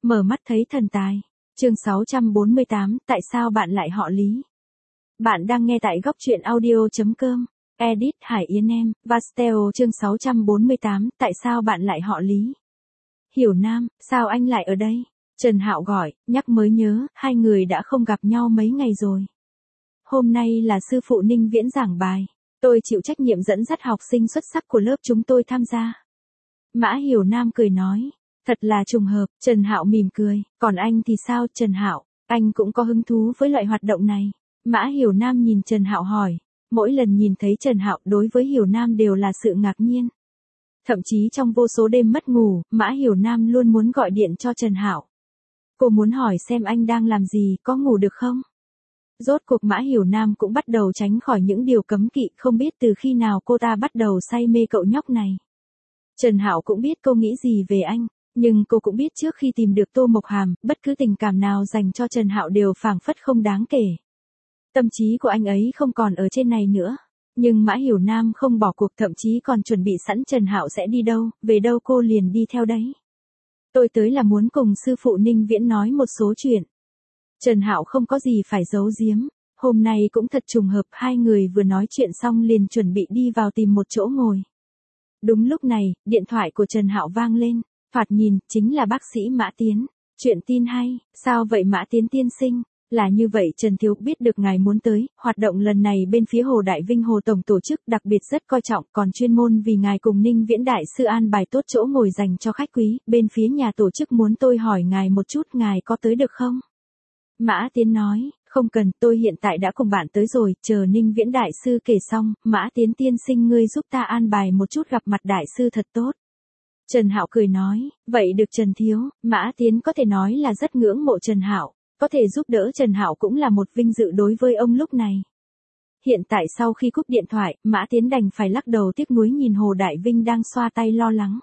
Mở mắt thấy thần tài. Chương 648, tại sao bạn lại họ Lý? Bạn đang nghe tại góc truyện audio.com. Edit Hải Yến em, Vasteo chương 648, tại sao bạn lại họ Lý? Hiểu Nam, sao anh lại ở đây? Trần Hạo gọi, nhắc mới nhớ, hai người đã không gặp nhau mấy ngày rồi. Hôm nay là sư phụ Ninh Viễn giảng bài. Tôi chịu trách nhiệm dẫn dắt học sinh xuất sắc của lớp chúng tôi tham gia. Mã Hiểu Nam cười nói. Thật là trùng hợp, Trần Hạo mỉm cười, còn anh thì sao Trần Hạo, anh cũng có hứng thú với loại hoạt động này. Mã Hiểu Nam nhìn Trần Hạo hỏi, mỗi lần nhìn thấy Trần Hạo đối với Hiểu Nam đều là sự ngạc nhiên. Thậm chí trong vô số đêm mất ngủ, Mã Hiểu Nam luôn muốn gọi điện cho Trần Hạo. Cô muốn hỏi xem anh đang làm gì, có ngủ được không? Rốt cuộc Mã Hiểu Nam cũng bắt đầu tránh khỏi những điều cấm kỵ, không biết từ khi nào cô ta bắt đầu say mê cậu nhóc này. Trần Hạo cũng biết cô nghĩ gì về anh. Nhưng cô cũng biết trước khi tìm được Tô Mộc Hàm, bất cứ tình cảm nào dành cho Trần Hạo đều phảng phất không đáng kể. Tâm trí của anh ấy không còn ở trên này nữa. Nhưng Mã Hiểu Nam không bỏ cuộc, thậm chí còn chuẩn bị sẵn Trần Hạo sẽ đi đâu, về đâu cô liền đi theo đấy. Tôi tới là muốn cùng sư phụ Ninh Viễn nói một số chuyện. Trần Hạo không có gì phải giấu giếm. Hôm nay cũng thật trùng hợp, hai người vừa nói chuyện xong liền chuẩn bị đi vào tìm một chỗ ngồi. Đúng lúc này, điện thoại của Trần Hạo vang lên. Thoạt nhìn, chính là bác sĩ Mã Tiến. Chuyện tin hay, sao vậy Mã Tiến tiên sinh? Là như vậy Trần Thiếu biết được ngài muốn tới, hoạt động lần này bên phía Hồ Đại Vinh Hồ Tổng tổ chức đặc biệt rất coi trọng, còn chuyên môn vì ngài cùng Ninh Viễn Đại sư an bài tốt chỗ ngồi dành cho khách quý, bên phía nhà tổ chức muốn tôi hỏi ngài một chút, ngài có tới được không? Mã Tiến nói, không cần, tôi hiện tại đã cùng bạn tới rồi, chờ Ninh Viễn Đại sư kể xong, Mã Tiến tiên sinh ngươi giúp ta an bài một chút gặp mặt Đại sư thật tốt. Trần Hạo cười nói, vậy được Trần Thiếu, Mã Tiến có thể nói là rất ngưỡng mộ Trần Hạo, có thể giúp đỡ Trần Hạo cũng là một vinh dự đối với ông lúc này. Hiện tại sau khi cúp điện thoại, Mã Tiến đành phải lắc đầu tiếc nuối nhìn Hồ Đại Vinh đang xoa tay lo lắng.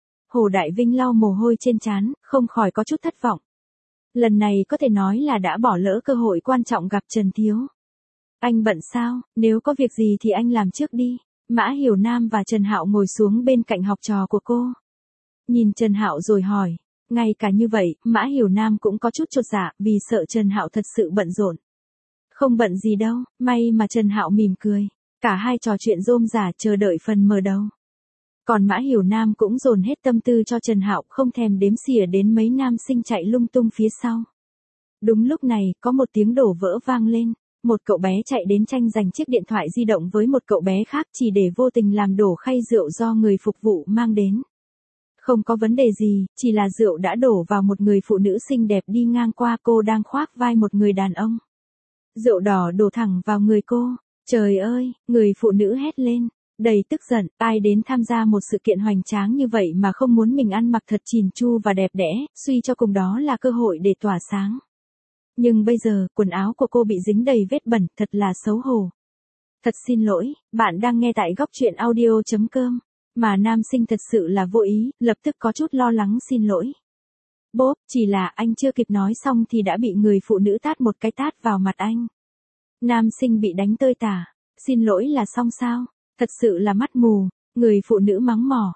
Hồ Đại Vinh lau mồ hôi trên trán, không khỏi có chút thất vọng. Lần này có thể nói là đã bỏ lỡ cơ hội quan trọng gặp Trần Thiếu. Anh bận sao, nếu có việc gì thì anh làm trước đi. Mã Hiểu Nam và Trần Hạo ngồi xuống bên cạnh học trò của cô. Nhìn Trần Hạo rồi hỏi, ngay cả như vậy, Mã Hiểu Nam cũng có chút chột dạ vì sợ Trần Hạo thật sự bận rộn. Không bận gì đâu, may mà Trần Hạo mỉm cười, cả hai trò chuyện rôm rả chờ đợi phần mở đầu. Còn Mã Hiểu Nam cũng dồn hết tâm tư cho Trần Hạo, không thèm đếm xỉa đến mấy nam sinh chạy lung tung phía sau. Đúng lúc này, có một tiếng đổ vỡ vang lên. Một cậu bé chạy đến tranh giành chiếc điện thoại di động với một cậu bé khác chỉ để vô tình làm đổ khay rượu do người phục vụ mang đến. Không có vấn đề gì, chỉ là rượu đã đổ vào một người phụ nữ xinh đẹp đi ngang qua, cô đang khoác vai một người đàn ông. Rượu đỏ đổ thẳng vào người cô. Trời ơi, người phụ nữ hét lên, đầy tức giận, ai đến tham gia một sự kiện hoành tráng như vậy mà không muốn mình ăn mặc thật chỉn chu và đẹp đẽ, suy cho cùng đó là cơ hội để tỏa sáng. Nhưng bây giờ, quần áo của cô bị dính đầy vết bẩn, thật là xấu hổ. Thật xin lỗi, bạn đang nghe tại góc truyện audio.com. Mà nam sinh thật sự là vô ý, lập tức có chút lo lắng xin lỗi. Bốp, chỉ là anh chưa kịp nói xong thì đã bị người phụ nữ tát một cái tát vào mặt anh. Nam sinh bị đánh tơi tả. Xin lỗi là xong sao? Thật sự là mắt mù. Người phụ nữ mắng mỏ.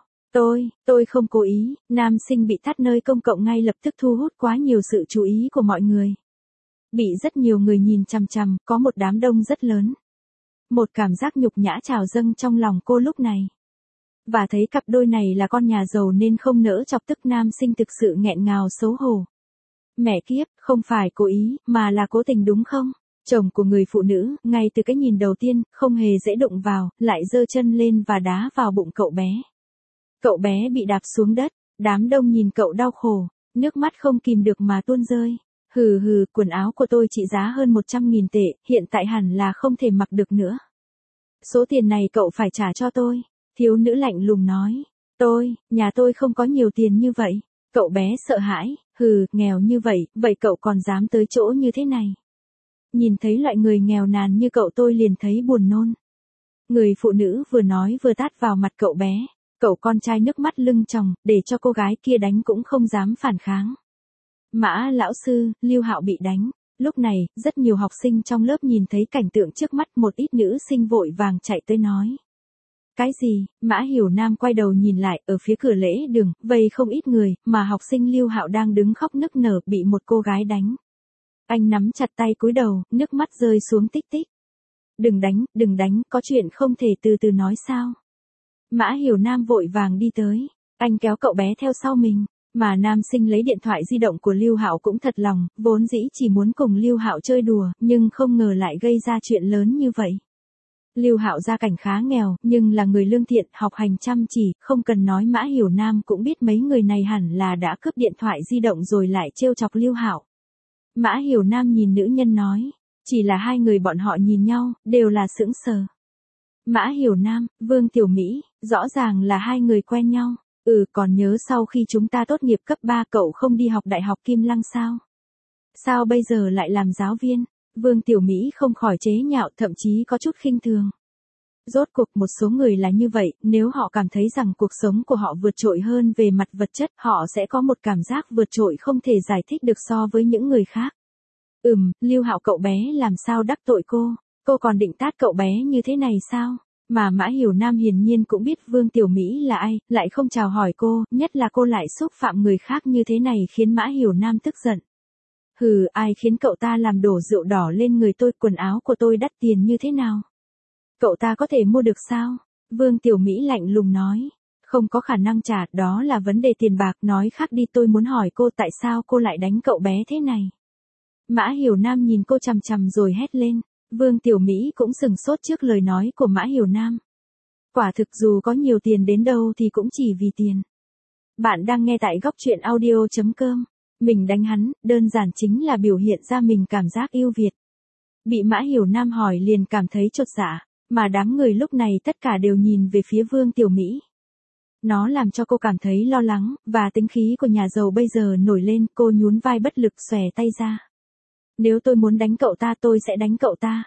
Tôi không cố ý. Nam sinh bị tát nơi công cộng ngay lập tức thu hút quá nhiều sự chú ý của mọi người. Bị rất nhiều người nhìn chằm chằm, có một đám đông rất lớn. Một cảm giác nhục nhã trào dâng trong lòng cô lúc này. Và thấy cặp đôi này là con nhà giàu nên không nỡ chọc tức nam sinh thực sự nghẹn ngào xấu hổ. Mẹ kiếp, không phải cố ý, mà là cố tình đúng không? Chồng của người phụ nữ, ngay từ cái nhìn đầu tiên, không hề dễ đụng vào, lại giơ chân lên và đá vào bụng cậu bé. Cậu bé bị đạp xuống đất, đám đông nhìn cậu đau khổ, nước mắt không kìm được mà tuôn rơi. Hừ, quần áo của tôi trị giá hơn 100.000 tệ, hiện tại hẳn là không thể mặc được nữa. Số tiền này cậu phải trả cho tôi. Thiếu nữ lạnh lùng nói. Nhà tôi không có nhiều tiền như vậy. Cậu bé sợ hãi, nghèo như vậy, vậy cậu còn dám tới chỗ như thế này. Nhìn thấy loại người nghèo nàn như cậu tôi liền thấy buồn nôn. Người phụ nữ vừa nói vừa tát vào mặt cậu bé. Cậu con trai nước mắt lưng tròng, để cho cô gái kia đánh cũng không dám phản kháng. Mã lão sư, Lưu Hạo bị đánh. Lúc này, rất nhiều học sinh trong lớp nhìn thấy cảnh tượng trước mắt, một ít nữ sinh vội vàng chạy tới nói. Cái gì? Mã Hiểu Nam quay đầu nhìn lại, ở phía cửa lễ đường, vây không ít người, mà học sinh Lưu Hạo đang đứng khóc nức nở bị một cô gái đánh. Anh nắm chặt tay cúi đầu, nước mắt rơi xuống tích tích. Đừng đánh, có chuyện không thể từ từ nói sao? Mã Hiểu Nam vội vàng đi tới, anh kéo cậu bé theo sau mình, mà nam sinh lấy điện thoại di động của Lưu Hạo cũng thật lòng, vốn dĩ chỉ muốn cùng Lưu Hạo chơi đùa, nhưng không ngờ lại gây ra chuyện lớn như vậy. Lưu Hạo gia cảnh khá nghèo, nhưng là người lương thiện, học hành chăm chỉ, không cần nói Mã Hiểu Nam cũng biết mấy người này hẳn là đã cướp điện thoại di động rồi lại trêu chọc Lưu Hạo. Mã Hiểu Nam nhìn nữ nhân nói, chỉ là hai người bọn họ nhìn nhau, đều là sững sờ. Mã Hiểu Nam, Vương Tiểu Mỹ, rõ ràng là hai người quen nhau. Còn nhớ sau khi chúng ta tốt nghiệp cấp 3 cậu không đi học đại học Kim Lăng sao? Sao bây giờ lại làm giáo viên? Vương Tiểu Mỹ không khỏi chế nhạo, thậm chí có chút khinh thường. Rốt cuộc một số người là như vậy, nếu họ cảm thấy rằng cuộc sống của họ vượt trội hơn về mặt vật chất, họ sẽ có một cảm giác vượt trội không thể giải thích được so với những người khác. Lưu Hạo cậu bé làm sao đắc tội cô còn định tát cậu bé như thế này sao? Mà Mã Hiểu Nam hiển nhiên cũng biết Vương Tiểu Mỹ là ai, lại không chào hỏi cô, nhất là cô lại xúc phạm người khác như thế này khiến Mã Hiểu Nam tức giận. Ai khiến cậu ta làm đổ rượu đỏ lên người tôi, quần áo của tôi đắt tiền như thế nào? Cậu ta có thể mua được sao? Vương Tiểu Mỹ lạnh lùng nói. Không có khả năng trả, đó là vấn đề tiền bạc, nói khác đi, tôi muốn hỏi cô tại sao cô lại đánh cậu bé thế này? Mã Hiểu Nam nhìn cô chằm chằm rồi hét lên. Vương Tiểu Mỹ cũng sừng sốt trước lời nói của Mã Hiểu Nam. Quả thực dù có nhiều tiền đến đâu thì cũng chỉ vì tiền. Bạn đang nghe tại góc truyện audio.com. Mình đánh hắn, đơn giản chính là biểu hiện ra mình cảm giác yêu Việt. Bị Mã Hiểu Nam hỏi liền cảm thấy chột dạ, mà đám người lúc này tất cả đều nhìn về phía Vương Tiểu Mỹ. Nó làm cho cô cảm thấy lo lắng, và tính khí của nhà giàu bây giờ nổi lên, cô nhún vai bất lực xòe tay ra. Nếu tôi muốn đánh cậu ta tôi sẽ đánh cậu ta.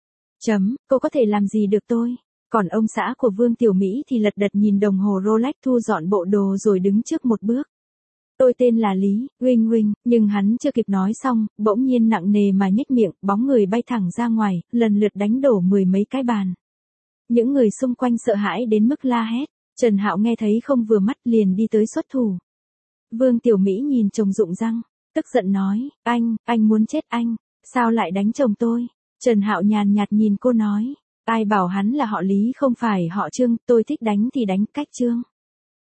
Cô có thể làm gì được tôi? Còn ông xã của Vương Tiểu Mỹ thì lật đật nhìn đồng hồ Rolex thu dọn bộ đồ rồi đứng trước một bước. Tôi tên là Lý, Huynh, nhưng hắn chưa kịp nói xong, bỗng nhiên nặng nề mà nhếch miệng, bóng người bay thẳng ra ngoài, lần lượt đánh đổ 10 mấy cái bàn. Những người xung quanh sợ hãi đến mức la hét, Trần Hạo nghe thấy không vừa mắt liền đi tới xuất thủ. Vương Tiểu Mỹ nhìn chồng rụng răng, tức giận nói, anh muốn chết anh, sao lại đánh chồng tôi? Trần Hạo nhàn nhạt nhìn cô nói, ai bảo hắn là họ Lý không phải họ Trương, tôi thích đánh thì đánh cách Trương.